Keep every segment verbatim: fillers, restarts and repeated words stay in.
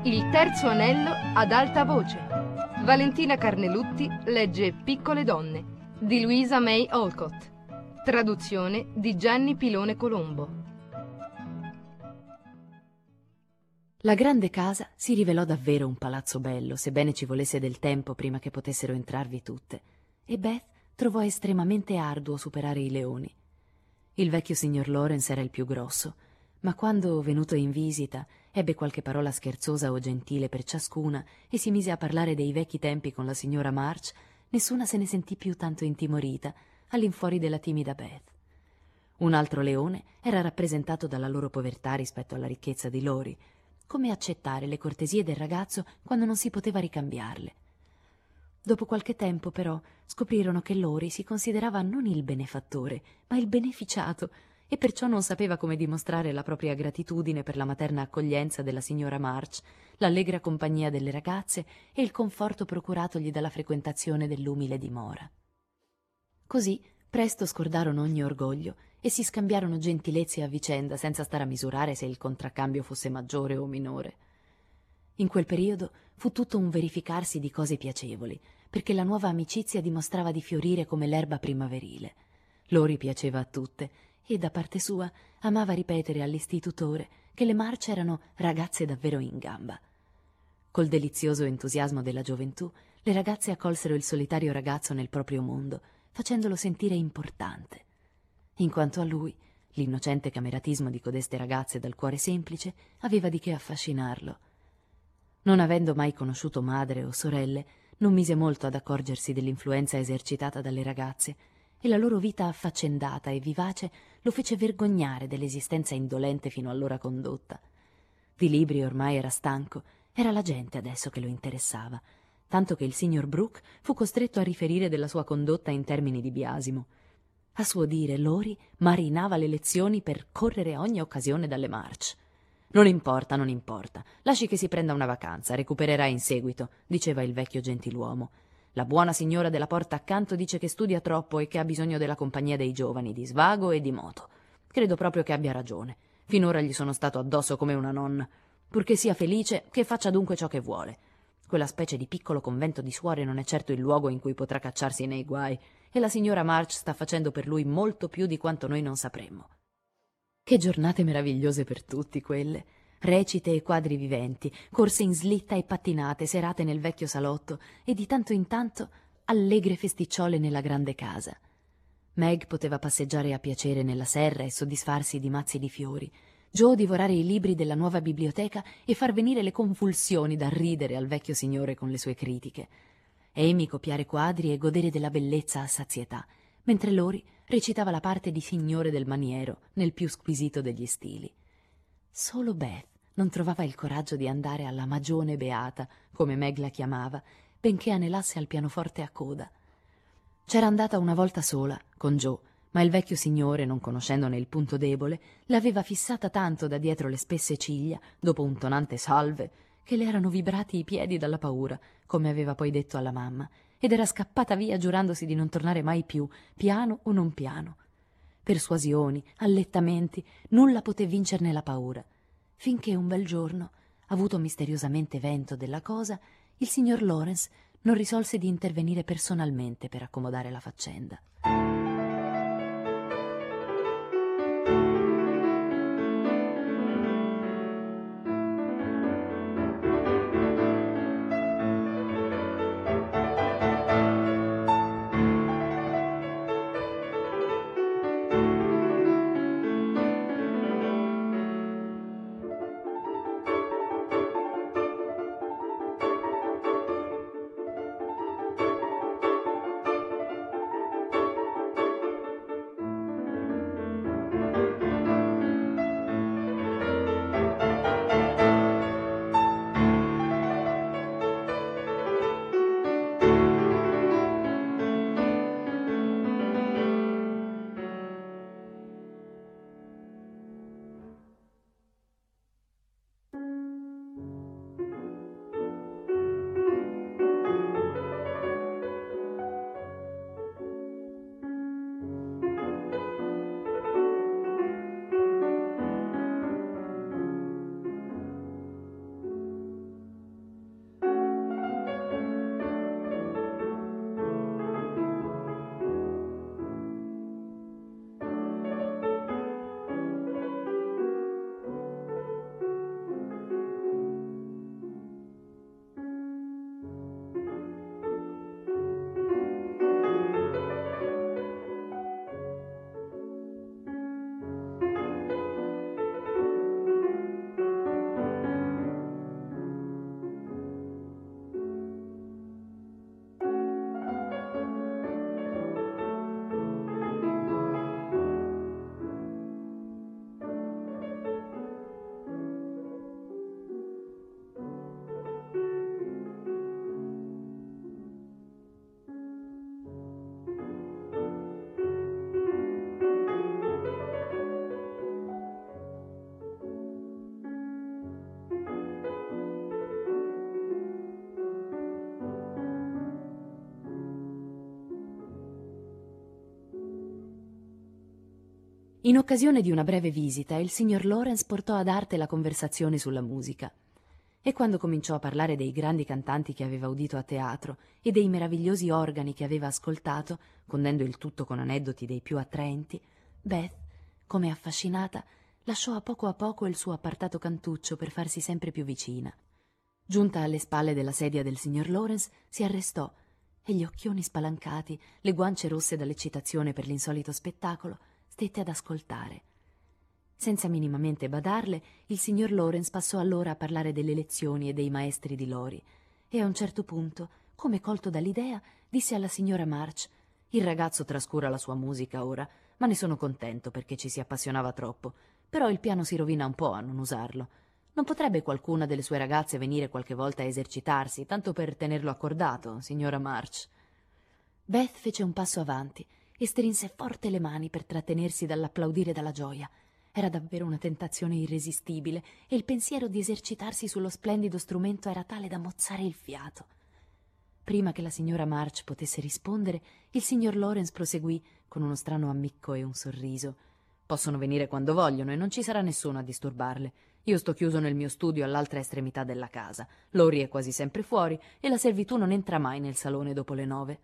Il terzo anello ad alta voce. Valentina Carnelutti legge Piccole donne di Louisa May Alcott. Traduzione di Gianni Pilone Colombo. La grande casa si rivelò davvero un palazzo bello, sebbene ci volesse del tempo prima che potessero entrarvi tutte, e Beth trovò estremamente arduo superare i leoni. Il vecchio signor Lawrence era il più grosso, ma quando, venuto in visita, ebbe qualche parola scherzosa o gentile per ciascuna e si mise a parlare dei vecchi tempi con la signora March, nessuna se ne sentì più tanto intimorita, all'infuori della timida Beth. Un altro leone era rappresentato dalla loro povertà rispetto alla ricchezza di Lori. Come accettare le cortesie del ragazzo quando non si poteva ricambiarle? Dopo qualche tempo, però, scoprirono che Lori si considerava non il benefattore, ma il beneficiato, e perciò non sapeva come dimostrare la propria gratitudine per la materna accoglienza della signora March, l'allegra compagnia delle ragazze e il conforto procuratogli dalla frequentazione dell'umile dimora. Così presto scordarono ogni orgoglio e si scambiarono gentilezze a vicenda senza stare a misurare se il contraccambio fosse maggiore o minore. In quel periodo fu tutto un verificarsi di cose piacevoli, perché la nuova amicizia dimostrava di fiorire come l'erba primaverile. Lori piaceva a tutte e, da parte sua, amava ripetere all'istitutore che le March erano ragazze davvero in gamba. Col delizioso entusiasmo della gioventù, le ragazze accolsero il solitario ragazzo nel proprio mondo, facendolo sentire importante. In quanto a lui, l'innocente cameratismo di codeste ragazze dal cuore semplice aveva di che affascinarlo. Non avendo mai conosciuto madre o sorelle, non mise molto ad accorgersi dell'influenza esercitata dalle ragazze, e la loro vita affaccendata e vivace lo fece vergognare dell'esistenza indolente fino allora condotta. Di libri ormai era stanco, era la gente adesso che lo interessava, tanto che il signor Brooke fu costretto a riferire della sua condotta in termini di biasimo. A suo dire, Lori marinava le lezioni per correre a ogni occasione dalle March. «Non importa, non importa, lasci che si prenda una vacanza, recupererà in seguito», diceva il vecchio gentiluomo. «La buona signora della porta accanto dice che studia troppo e che ha bisogno della compagnia dei giovani, di svago e di moto. Credo proprio che abbia ragione. Finora gli sono stato addosso come una nonna. Purché sia felice, che faccia dunque ciò che vuole. Quella specie di piccolo convento di suore non è certo il luogo in cui potrà cacciarsi nei guai, e la signora March sta facendo per lui molto più di quanto noi non sapremmo». Che giornate meravigliose per tutti quelle! Recite e quadri viventi, corse in slitta e pattinate, serate nel vecchio salotto e di tanto in tanto allegre festicciole nella grande casa. Meg poteva passeggiare a piacere nella serra e soddisfarsi di mazzi di fiori, Joe divorare i libri della nuova biblioteca e far venire le convulsioni da ridere al vecchio signore con le sue critiche, Amy copiare quadri e godere della bellezza a sazietà, mentre Lori recitava la parte di signore del maniero nel più squisito degli stili. Solo Beth non trovava il coraggio di andare alla magione beata, come Meg la chiamava, benché anelasse al pianoforte a coda. C'era andata una volta sola, con Joe, ma il vecchio signore, non conoscendone il punto debole, l'aveva fissata tanto da dietro le spesse ciglia, dopo un tonante salve, che le erano vibrati i piedi dalla paura, come aveva poi detto alla mamma, ed era scappata via giurandosi di non tornare mai più, piano o non piano. Persuasioni, allettamenti, nulla poté vincerne la paura, finché un bel giorno, avuto misteriosamente vento della cosa, il signor Lawrence non risolse di intervenire personalmente per accomodare la faccenda. In occasione di una breve visita, il signor Lawrence portò ad arte la conversazione sulla musica. E quando cominciò a parlare dei grandi cantanti che aveva udito a teatro e dei meravigliosi organi che aveva ascoltato, condendo il tutto con aneddoti dei più attraenti, Beth, come affascinata, lasciò a poco a poco il suo appartato cantuccio per farsi sempre più vicina. Giunta alle spalle della sedia del signor Lawrence, si arrestò e gli occhioni spalancati, le guance rosse dall'eccitazione per l'insolito spettacolo, stette ad ascoltare. Senza minimamente badarle, il signor Lawrence passò allora a parlare delle lezioni e dei maestri di Lori, e a un certo punto, come colto dall'idea, disse alla signora March: «Il ragazzo trascura la sua musica ora, ma ne sono contento perché ci si appassionava troppo. Però il piano si rovina un po' a non usarlo. Non potrebbe qualcuna delle sue ragazze venire qualche volta a esercitarsi, tanto per tenerlo accordato, signora March?» Beth fece un passo avanti e strinse forte le mani per trattenersi dall'applaudire dalla gioia. Era davvero una tentazione irresistibile e il pensiero di esercitarsi sullo splendido strumento era tale da mozzare il fiato. Prima che la signora March potesse rispondere, il signor Lawrence proseguì con uno strano ammicco e un sorriso: «Possono venire quando vogliono e non ci sarà nessuno a disturbarle. Io sto chiuso nel mio studio all'altra estremità della casa. Lori è quasi sempre fuori e la servitù non entra mai nel salone dopo le nove».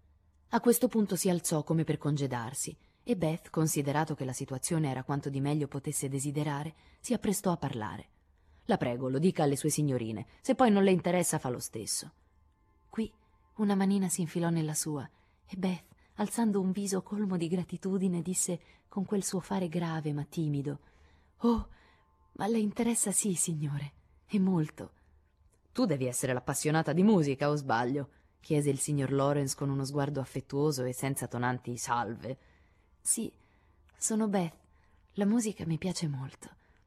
A questo punto si alzò come per congedarsi e Beth, considerato che la situazione era quanto di meglio potesse desiderare, si apprestò a parlare. «La prego, lo dica alle sue signorine. Se poi non le interessa, fa lo stesso». Qui una manina si infilò nella sua e Beth, alzando un viso colmo di gratitudine, disse con quel suo fare grave ma timido: «Oh, ma le interessa sì, signore, e molto». «Tu devi essere l'appassionata di musica, o sbaglio?» chiese il signor Lawrence con uno sguardo affettuoso e senza tonanti salve. «Sì, sono Beth. La musica mi piace molto.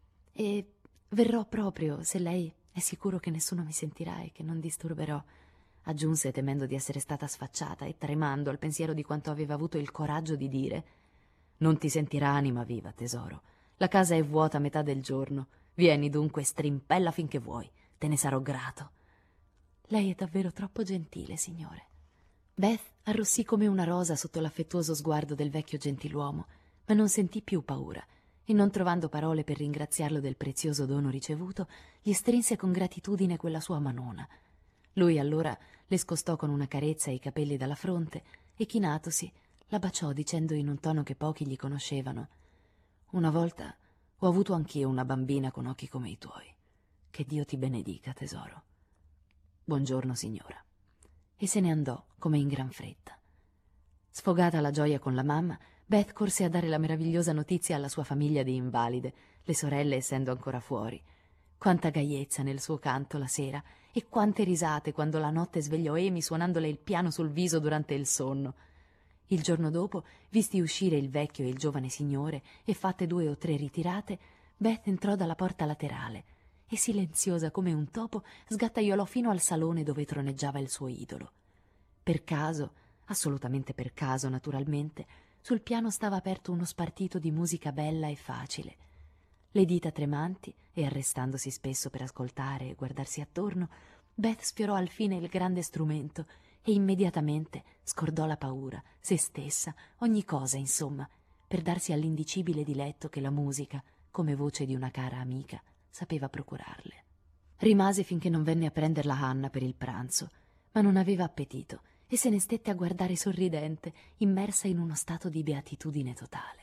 E verrò proprio, se lei è sicuro che nessuno mi sentirà e che non disturberò», aggiunse temendo di essere stata sfacciata e tremando al pensiero di quanto aveva avuto il coraggio di dire. «Non ti sentirà anima viva, tesoro. La casa è vuota a metà del giorno. Vieni dunque, strimpella finché vuoi. Te ne sarò grato». «Lei è davvero troppo gentile, signore». Beth arrossì come una rosa sotto l'affettuoso sguardo del vecchio gentiluomo, ma non sentì più paura e, non trovando parole per ringraziarlo del prezioso dono ricevuto, gli strinse con gratitudine quella sua manona. Lui allora le scostò con una carezza i capelli dalla fronte e, chinatosi, la baciò dicendo in un tono che pochi gli conoscevano: «Una volta ho avuto anch'io una bambina con occhi come i tuoi. Che Dio ti benedica, tesoro. Buongiorno, signora». E se ne andò come in gran fretta. Sfogata la gioia con la mamma, Beth corse a dare la meravigliosa notizia alla sua famiglia di invalide, le sorelle essendo ancora fuori. Quanta gaiezza nel suo canto la sera e quante risate quando la notte svegliò Amy suonandole il piano sul viso durante il sonno. Il giorno dopo, visti uscire il vecchio e il giovane signore e fatte due o tre ritirate, Beth entrò dalla porta laterale e, silenziosa come un topo, sgattaiolò fino al salone dove troneggiava il suo idolo. Per caso, assolutamente per caso naturalmente, sul piano stava aperto uno spartito di musica bella e facile. Le dita tremanti e arrestandosi spesso per ascoltare e guardarsi attorno, Beth sfiorò al fine il grande strumento e immediatamente scordò la paura, se stessa, ogni cosa, insomma, per darsi all'indicibile diletto che la musica, come voce di una cara amica, sapeva procurarle. Rimase finché non venne a prenderla Hannah per il pranzo, ma non aveva appetito e se ne stette a guardare sorridente, immersa in uno stato di beatitudine totale.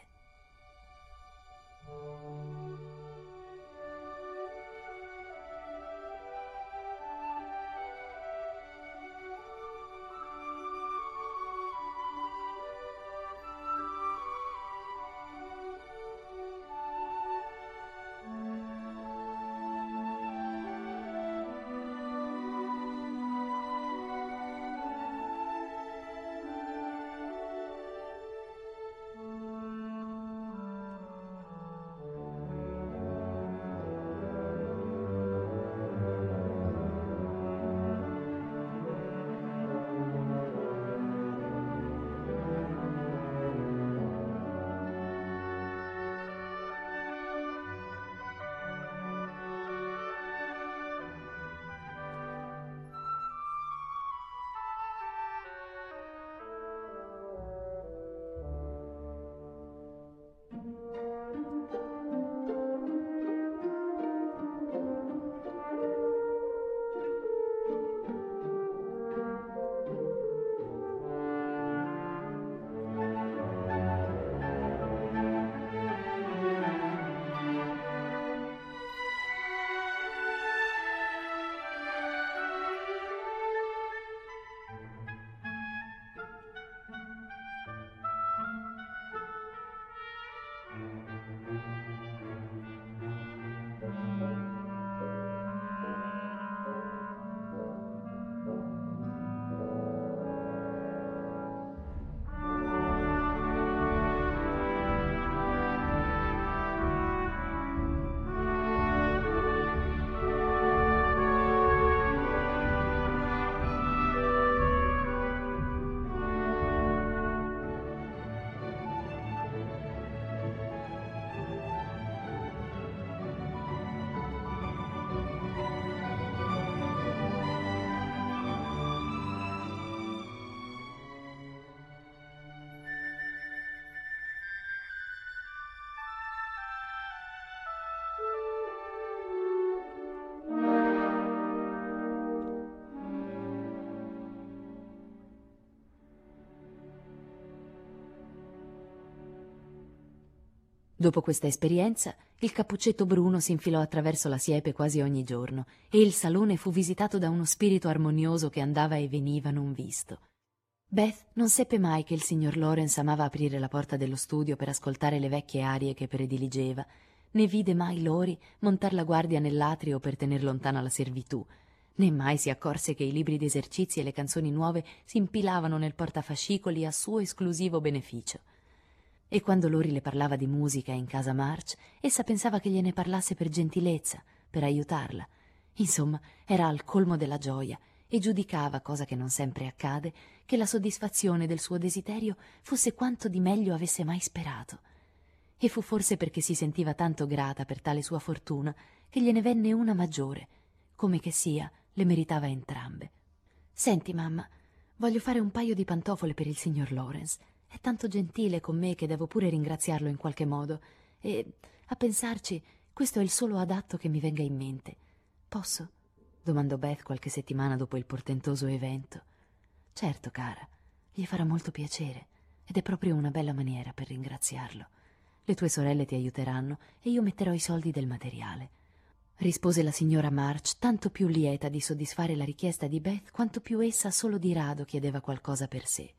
Dopo questa esperienza, il cappuccetto bruno si infilò attraverso la siepe quasi ogni giorno e il salone fu visitato da uno spirito armonioso che andava e veniva non visto. Beth non seppe mai che il signor Lawrence amava aprire la porta dello studio per ascoltare le vecchie arie che prediligeva, né vide mai Lori montar la guardia nell'atrio per tener lontana la servitù, né mai si accorse che i libri d'esercizi e le canzoni nuove si impilavano nel portafascicoli a suo esclusivo beneficio. E quando Lori le parlava di musica in casa March, essa pensava che gliene parlasse per gentilezza, per aiutarla. Insomma, era al colmo della gioia e giudicava, cosa che non sempre accade, che la soddisfazione del suo desiderio fosse quanto di meglio avesse mai sperato. E fu forse perché si sentiva tanto grata per tale sua fortuna che gliene venne una maggiore. Come che sia, le meritava entrambe. «Senti, mamma, voglio fare un paio di pantofole per il signor Lawrence. È tanto gentile con me che devo pure ringraziarlo in qualche modo. E, a pensarci, questo è il solo adatto che mi venga in mente. Posso?» domandò Beth qualche settimana dopo il portentoso evento. «Certo, cara, gli farà molto piacere, ed è proprio una bella maniera per ringraziarlo. Le tue sorelle ti aiuteranno e io metterò i soldi del materiale», rispose la signora March, tanto più lieta di soddisfare la richiesta di Beth quanto più essa solo di rado chiedeva qualcosa per sé.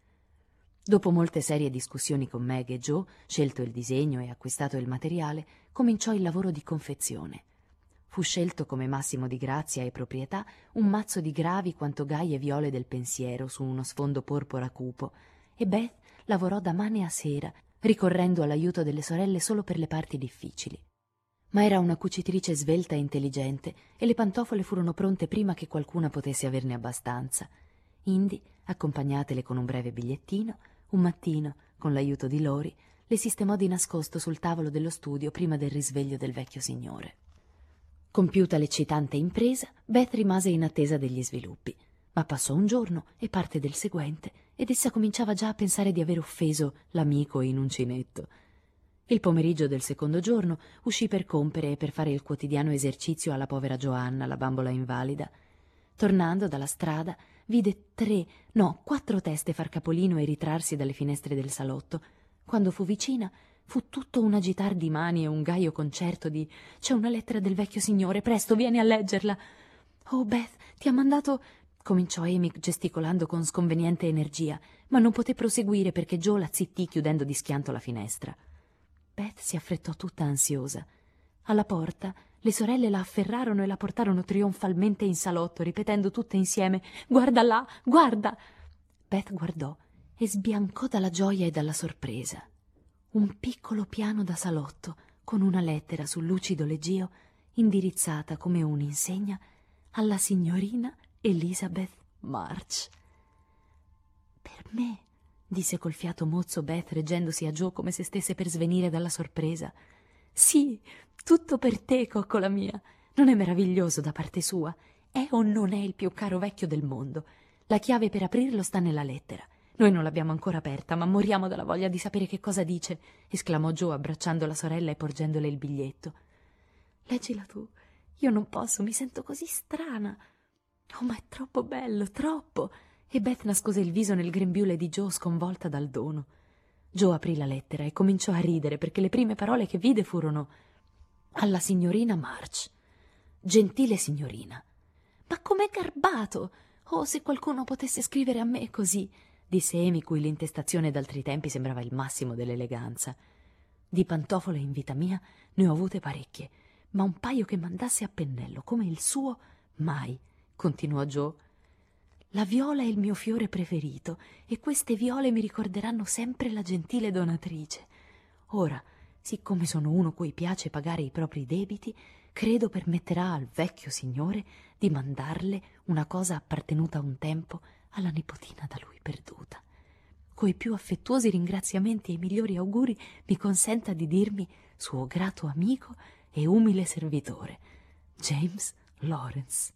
Dopo molte serie discussioni con Meg e Joe, scelto il disegno e acquistato il materiale, cominciò il lavoro di confezione. Fu scelto come massimo di grazia e proprietà un mazzo di gravi quanto gaie viole del pensiero su uno sfondo porpora cupo, e Beth lavorò da mane a sera, ricorrendo all'aiuto delle sorelle solo per le parti difficili. Ma era una cucitrice svelta e intelligente, e le pantofole furono pronte prima che qualcuna potesse averne abbastanza. Indi, accompagnatele con un breve bigliettino, un mattino, con l'aiuto di Lori, le sistemò di nascosto sul tavolo dello studio prima del risveglio del vecchio signore. Compiuta l'eccitante impresa, Beth rimase in attesa degli sviluppi, ma passò un giorno e parte del seguente, ed essa cominciava già a pensare di aver offeso l'amico in uncinetto. Il pomeriggio del secondo giorno uscì per compere e per fare il quotidiano esercizio alla povera Joanna, la bambola invalida. Tornando dalla strada, vide tre, no, quattro teste far capolino e ritrarsi dalle finestre del salotto. Quando fu vicina, fu tutto un agitar di mani e un gaio concerto di «C'è una lettera del vecchio signore, presto, vieni a leggerla!» «Oh, Beth, ti ha mandato...» cominciò Amy gesticolando con sconveniente energia, ma non poté proseguire perché Joe la zittì chiudendo di schianto la finestra. Beth si affrettò tutta ansiosa. Alla porta le sorelle la afferrarono e la portarono trionfalmente in salotto, ripetendo tutte insieme «Guarda là, guarda!» Beth guardò e sbiancò dalla gioia e dalla sorpresa. Un piccolo piano da salotto, con una lettera sul lucido leggio, indirizzata come un'insegna alla signorina Elizabeth March. «Per me», disse col fiato mozzo Beth, reggendosi a Joe come se stesse per svenire dalla sorpresa. «Sì, tutto per te, coccola mia. Non è meraviglioso da parte sua? È o non è il più caro vecchio del mondo? La chiave per aprirlo sta nella lettera. Noi non l'abbiamo ancora aperta, ma moriamo dalla voglia di sapere che cosa dice», esclamò Joe abbracciando la sorella e porgendole il biglietto. «Leggila tu. Io non posso, mi sento così strana. Oh, ma è troppo bello, troppo!» E Beth nascose il viso nel grembiule di Joe, sconvolta dal dono. Joe aprì la lettera e cominciò a ridere perché le prime parole che vide furono «Alla signorina March». «Gentile signorina». «Ma com'è garbato! Oh, se qualcuno potesse scrivere a me così!» disse Amy, cui l'intestazione d'altri tempi sembrava il massimo dell'eleganza. «Di pantofole in vita mia ne ho avute parecchie, ma un paio che mandasse a pennello come il suo mai», continuò Joe. «La viola è il mio fiore preferito e queste viole mi ricorderanno sempre la gentile donatrice. Ora, siccome sono uno cui piace pagare i propri debiti, credo permetterà al vecchio signore di mandarle una cosa appartenuta un tempo alla nipotina da lui perduta. Coi più affettuosi ringraziamenti e i migliori auguri mi consenta di dirmi suo grato amico e umile servitore, James Lawrence».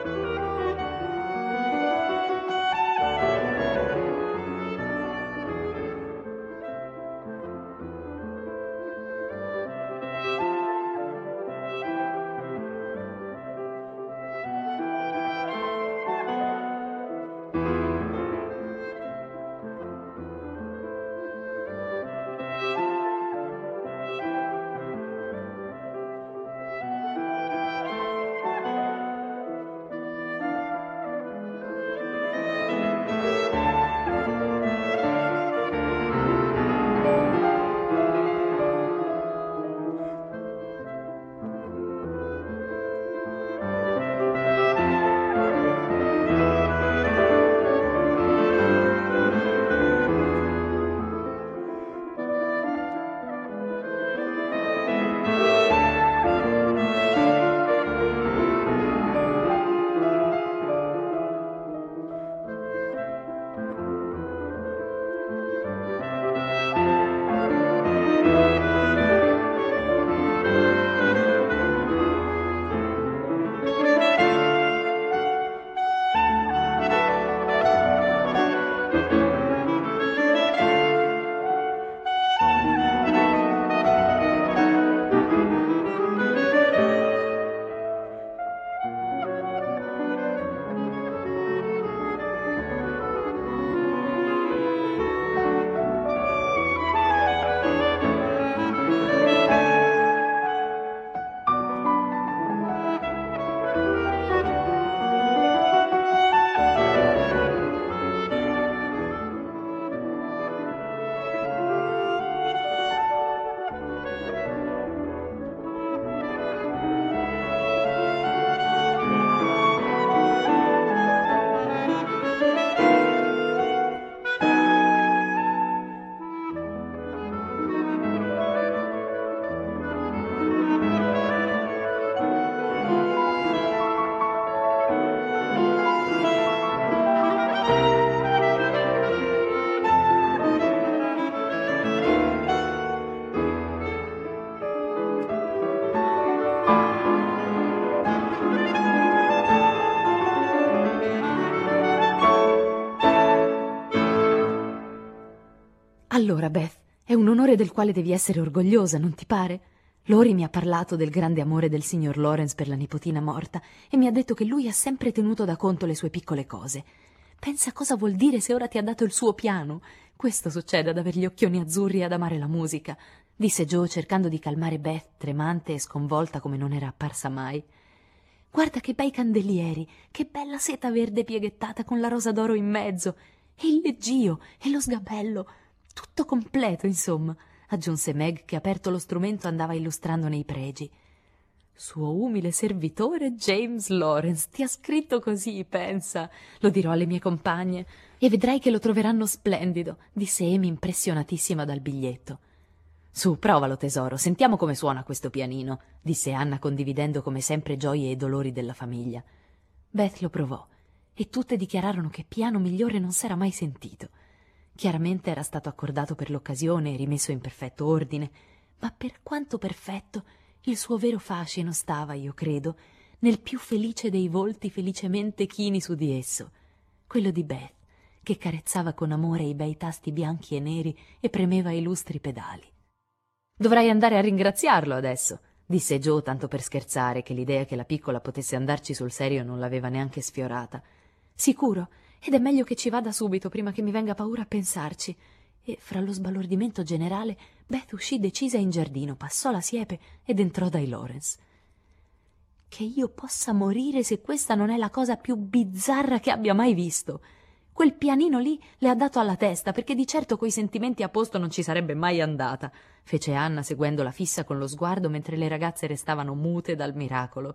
Allora, Beth, è un onore del quale devi essere orgogliosa, non ti pare? Lori mi ha parlato del grande amore del signor Lawrence per la nipotina morta e mi ha detto che lui ha sempre tenuto da conto le sue piccole cose. Pensa cosa vuol dire se ora ti ha dato il suo piano. Questo succede ad aver gli occhioni azzurri e ad amare la musica, disse Joe cercando di calmare Beth, tremante e sconvolta come non era apparsa mai. Guarda che bei candelieri, che bella seta verde pieghettata con la rosa d'oro in mezzo, e il leggio e lo sgabello, tutto completo, insomma, aggiunse Meg, che aperto lo strumento andava illustrandone i pregi. Suo umile servitore James Lawrence ti ha scritto così, pensa. Lo dirò alle mie compagne e vedrai che lo troveranno splendido, disse Amy impressionatissima dal biglietto. Su, provalo tesoro, sentiamo come suona questo pianino, disse Anna condividendo come sempre gioie e dolori della famiglia. Beth lo provò e tutte dichiararono che piano migliore non s'era mai sentito. Chiaramente era stato accordato per l'occasione e rimesso in perfetto ordine, ma per quanto perfetto il suo vero fascino stava, io credo, nel più felice dei volti felicemente chini su di esso, quello di Beth, che carezzava con amore i bei tasti bianchi e neri e premeva i lustri pedali. «Dovrai andare a ringraziarlo adesso», disse Joe tanto per scherzare, che l'idea che la piccola potesse andarci sul serio non l'aveva neanche sfiorata. «Sicuro, ed è meglio che ci vada subito prima che mi venga paura a pensarci». E fra lo sbalordimento generale Beth uscì decisa in giardino, passò la siepe ed entrò dai Lawrence. «Che io possa morire se questa non è la cosa più bizzarra che abbia mai visto! Quel pianino lì le ha dato alla testa, perché di certo coi sentimenti a posto non ci sarebbe mai andata», fece Anna seguendola fissa con lo sguardo mentre le ragazze restavano mute dal miracolo.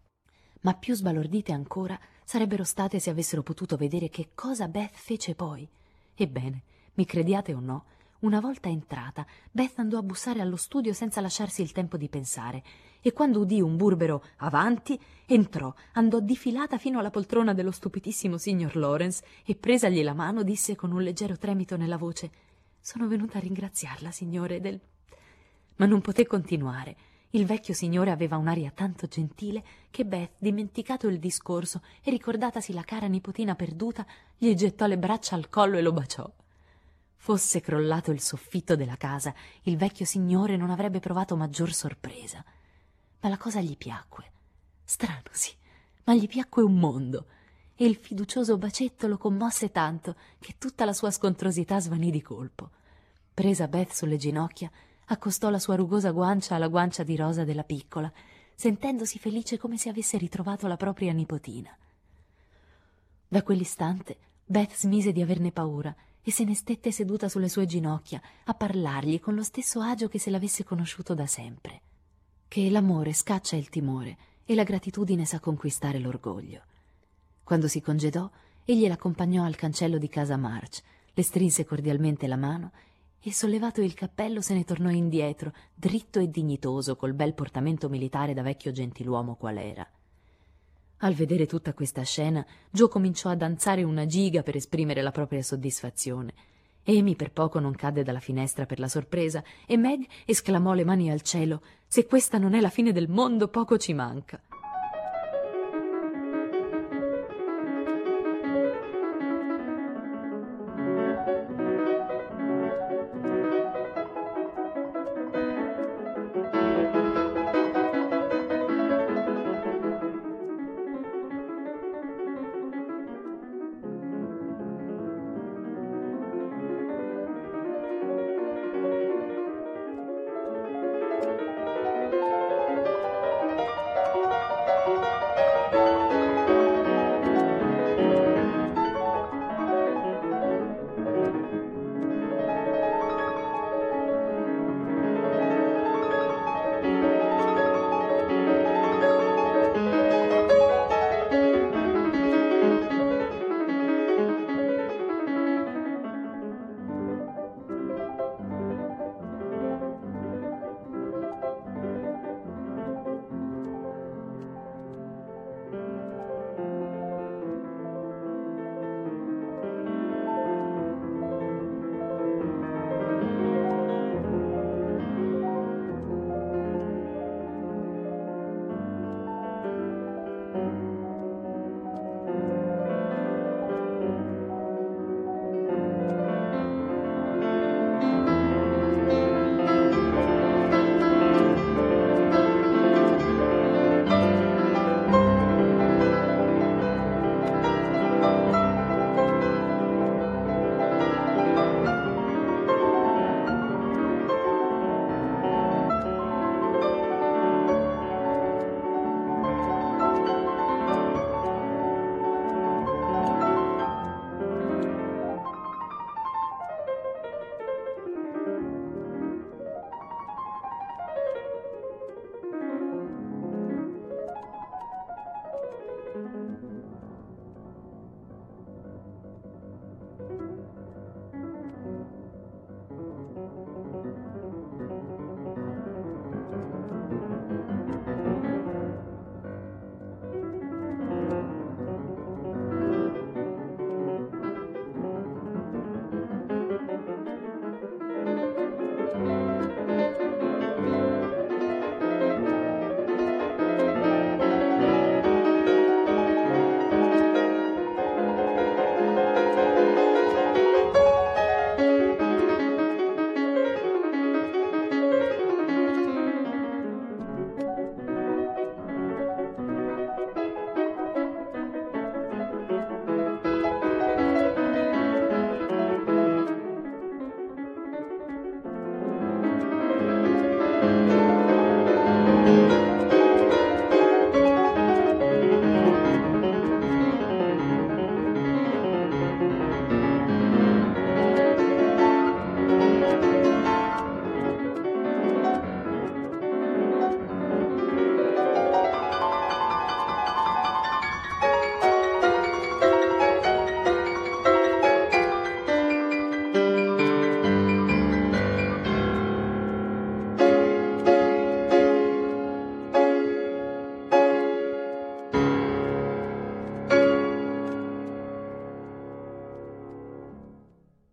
Ma più sbalordite ancora sarebbero state se avessero potuto vedere che cosa Beth fece poi. Ebbene, mi crediate o no, una volta entrata, Beth andò a bussare allo studio senza lasciarsi il tempo di pensare, e quando udì un burbero «avanti», entrò, andò difilata fino alla poltrona dello stupidissimo signor Lawrence e, presagli la mano, disse con un leggero tremito nella voce: «Sono venuta a ringraziarla, signore, del...» Ma non poté continuare. Il vecchio signore aveva un'aria tanto gentile che Beth, dimenticato il discorso e ricordatasi la cara nipotina perduta, gli gettò le braccia al collo e lo baciò. Fosse crollato il soffitto della casa, il vecchio signore non avrebbe provato maggior sorpresa. Ma la cosa gli piacque. Strano, sì, ma gli piacque un mondo, e il fiducioso bacetto lo commosse tanto che tutta la sua scontrosità svanì di colpo. Presa Beth sulle ginocchia, accostò la sua rugosa guancia alla guancia di rosa della piccola, sentendosi felice come se avesse ritrovato la propria nipotina. Da quell'istante Beth smise di averne paura e se ne stette seduta sulle sue ginocchia a parlargli con lo stesso agio che se l'avesse conosciuto da sempre. Che l'amore scaccia il timore e la gratitudine sa conquistare l'orgoglio. Quando si congedò, egli l'accompagnò al cancello di casa March, le strinse cordialmente la mano e, sollevato il cappello, se ne tornò indietro, dritto e dignitoso, col bel portamento militare da vecchio gentiluomo qual era. Al vedere tutta questa scena, Joe cominciò a danzare una giga per esprimere la propria soddisfazione. Amy per poco non cadde dalla finestra per la sorpresa e Meg esclamò le mani al cielo: «Se questa non è la fine del mondo, poco ci manca».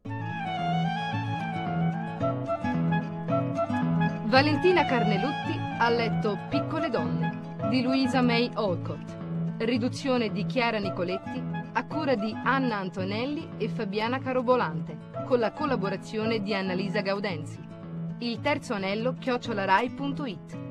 Valentina Carnelutti Ha letto Piccole donne di Louisa May Alcott. Riduzione di Chiara Nicoletti a cura di Anna Antonelli e Fabiana Carobolante, con la collaborazione di Annalisa Gaudenzi. Il terzo anello chiocciolarai punto it.